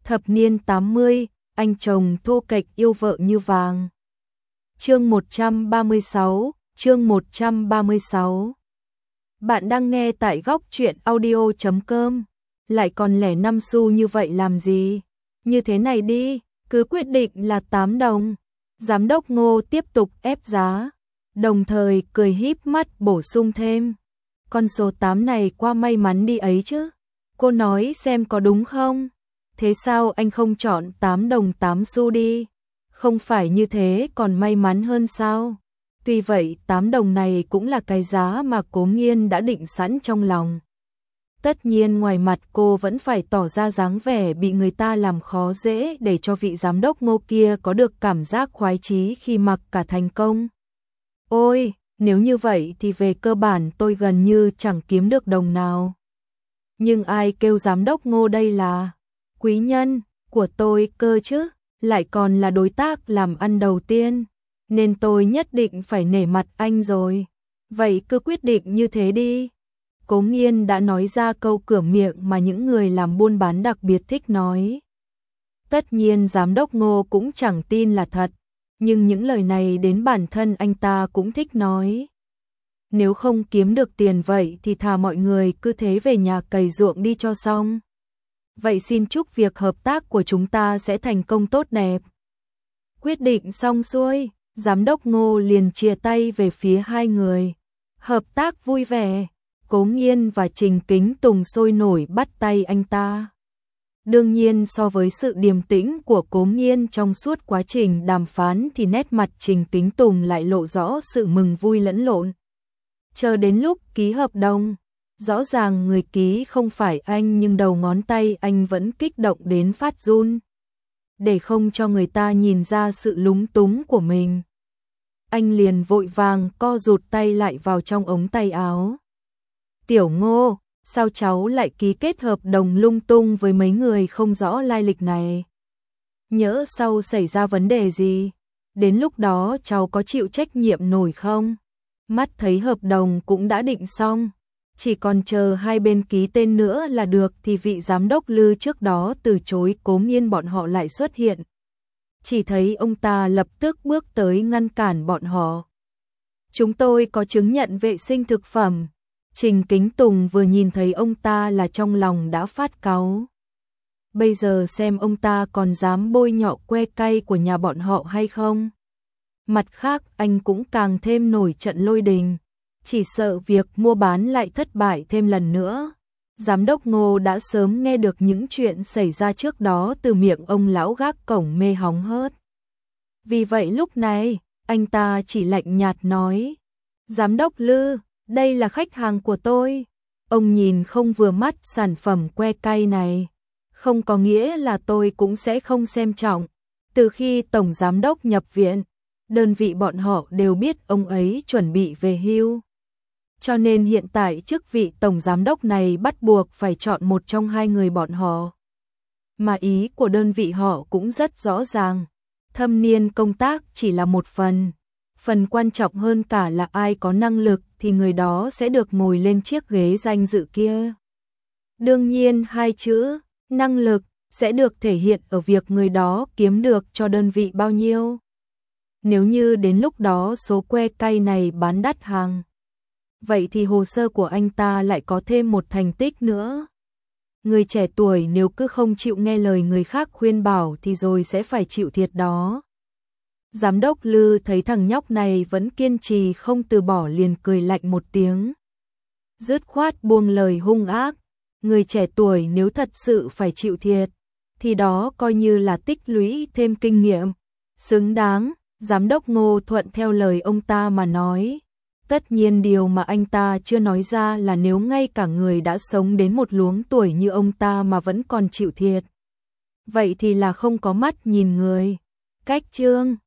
Thập niên 80, anh chồng thô kệch yêu vợ như vàng. Chương 136. Bạn đang nghe tại góc truyện audio.com. Lại còn lẻ 5 xu như vậy làm gì? Như thế này đi, cứ quyết định là 8 đồng. Giám đốc Ngô tiếp tục ép giá, đồng thời cười híp mắt bổ sung thêm. Con số 8 này qua may mắn đi ấy chứ. Cô nói xem có đúng không? Thế sao anh không chọn 8 đồng 8 xu đi? Không phải như thế còn may mắn hơn sao? Tuy vậy 8 đồng này cũng là cái giá mà Cố Nghiên đã định sẵn trong lòng. Tất nhiên ngoài mặt cô vẫn phải tỏ ra dáng vẻ bị người ta làm khó dễ để cho vị giám đốc Ngô kia có được cảm giác khoái chí khi mặc cả thành công. Ôi, nếu như vậy thì về cơ bản tôi gần như chẳng kiếm được đồng nào. Nhưng ai kêu giám đốc Ngô đây là quý nhân của tôi cơ chứ, lại còn là đối tác làm ăn đầu tiên, nên tôi nhất định phải nể mặt anh rồi. Vậy cứ quyết định như thế đi. Cố Nghiên đã nói ra câu cửa miệng mà những người làm buôn bán đặc biệt thích nói. Tất nhiên giám đốc Ngô cũng chẳng tin là thật, nhưng những lời này đến bản thân anh ta cũng thích nói. Nếu không kiếm được tiền vậy thì thà mọi người cứ thế về nhà cày ruộng đi cho xong. Vậy xin chúc việc hợp tác của chúng ta sẽ thành công tốt đẹp. Quyết định xong xuôi, giám đốc Ngô liền chia tay về phía hai người. Hợp tác vui vẻ, Cố Nghiên và Trình Kính Tùng sôi nổi bắt tay anh ta. Đương nhiên so với sự điềm tĩnh của Cố Nghiên trong suốt quá trình đàm phán thì nét mặt Trình Kính Tùng lại lộ rõ sự mừng vui lẫn lộn. Chờ đến lúc ký hợp đồng, rõ ràng người ký không phải anh nhưng đầu ngón tay anh vẫn kích động đến phát run. Để không cho người ta nhìn ra sự lúng túng của mình, anh liền vội vàng co rụt tay lại vào trong ống tay áo. Tiểu Ngô, sao cháu lại ký kết hợp đồng lung tung với mấy người không rõ lai lịch này? Nhỡ sau xảy ra vấn đề gì, đến lúc đó cháu có chịu trách nhiệm nổi không? Mắt thấy hợp đồng cũng đã định xong, chỉ còn chờ hai bên ký tên nữa là được thì vị giám đốc Lư trước đó từ chối Cố Nghiên bọn họ lại xuất hiện. Chỉ thấy ông ta lập tức bước tới ngăn cản bọn họ. Chúng tôi có chứng nhận vệ sinh thực phẩm. Trình Kính Tùng vừa nhìn thấy ông ta là trong lòng đã phát cáu. Bây giờ xem ông ta còn dám bôi nhọ que cay của nhà bọn họ hay không. Mặt khác anh cũng càng thêm nổi trận lôi đình, chỉ sợ việc mua bán lại thất bại thêm lần nữa. Giám đốc Ngô đã sớm nghe được những chuyện xảy ra trước đó từ miệng ông lão gác cổng mê hóng hớt. Vì vậy lúc này, anh ta chỉ lạnh nhạt nói: Giám đốc Lư, đây là khách hàng của tôi. Ông nhìn không vừa mắt sản phẩm que cay này, không có nghĩa là tôi cũng sẽ không xem trọng. Từ khi Tổng Giám đốc nhập viện, đơn vị bọn họ đều biết ông ấy chuẩn bị về hưu. Cho nên hiện tại chức vị Tổng Giám đốc này bắt buộc phải chọn một trong hai người bọn họ. Mà ý của đơn vị họ cũng rất rõ ràng. Thâm niên công tác chỉ là một phần. Phần quan trọng hơn cả là ai có năng lực thì người đó sẽ được ngồi lên chiếc ghế danh dự kia. Đương nhiên hai chữ năng lực sẽ được thể hiện ở việc người đó kiếm được cho đơn vị bao nhiêu. Nếu như đến lúc đó số que cay này bán đắt hàng, vậy thì hồ sơ của anh ta lại có thêm một thành tích nữa. Người trẻ tuổi nếu cứ không chịu nghe lời người khác khuyên bảo thì rồi sẽ phải chịu thiệt đó. Giám đốc Lư thấy thằng nhóc này vẫn kiên trì không từ bỏ liền cười lạnh một tiếng. Dứt khoát buông lời hung ác. Người trẻ tuổi nếu thật sự phải chịu thiệt, thì đó coi như là tích lũy thêm kinh nghiệm. Xứng đáng, giám đốc Ngô thuận theo lời ông ta mà nói. Tất nhiên điều mà anh ta chưa nói ra là nếu ngay cả người đã sống đến một luống tuổi như ông ta mà vẫn còn chịu thiệt, vậy thì là không có mắt nhìn người. Cách chương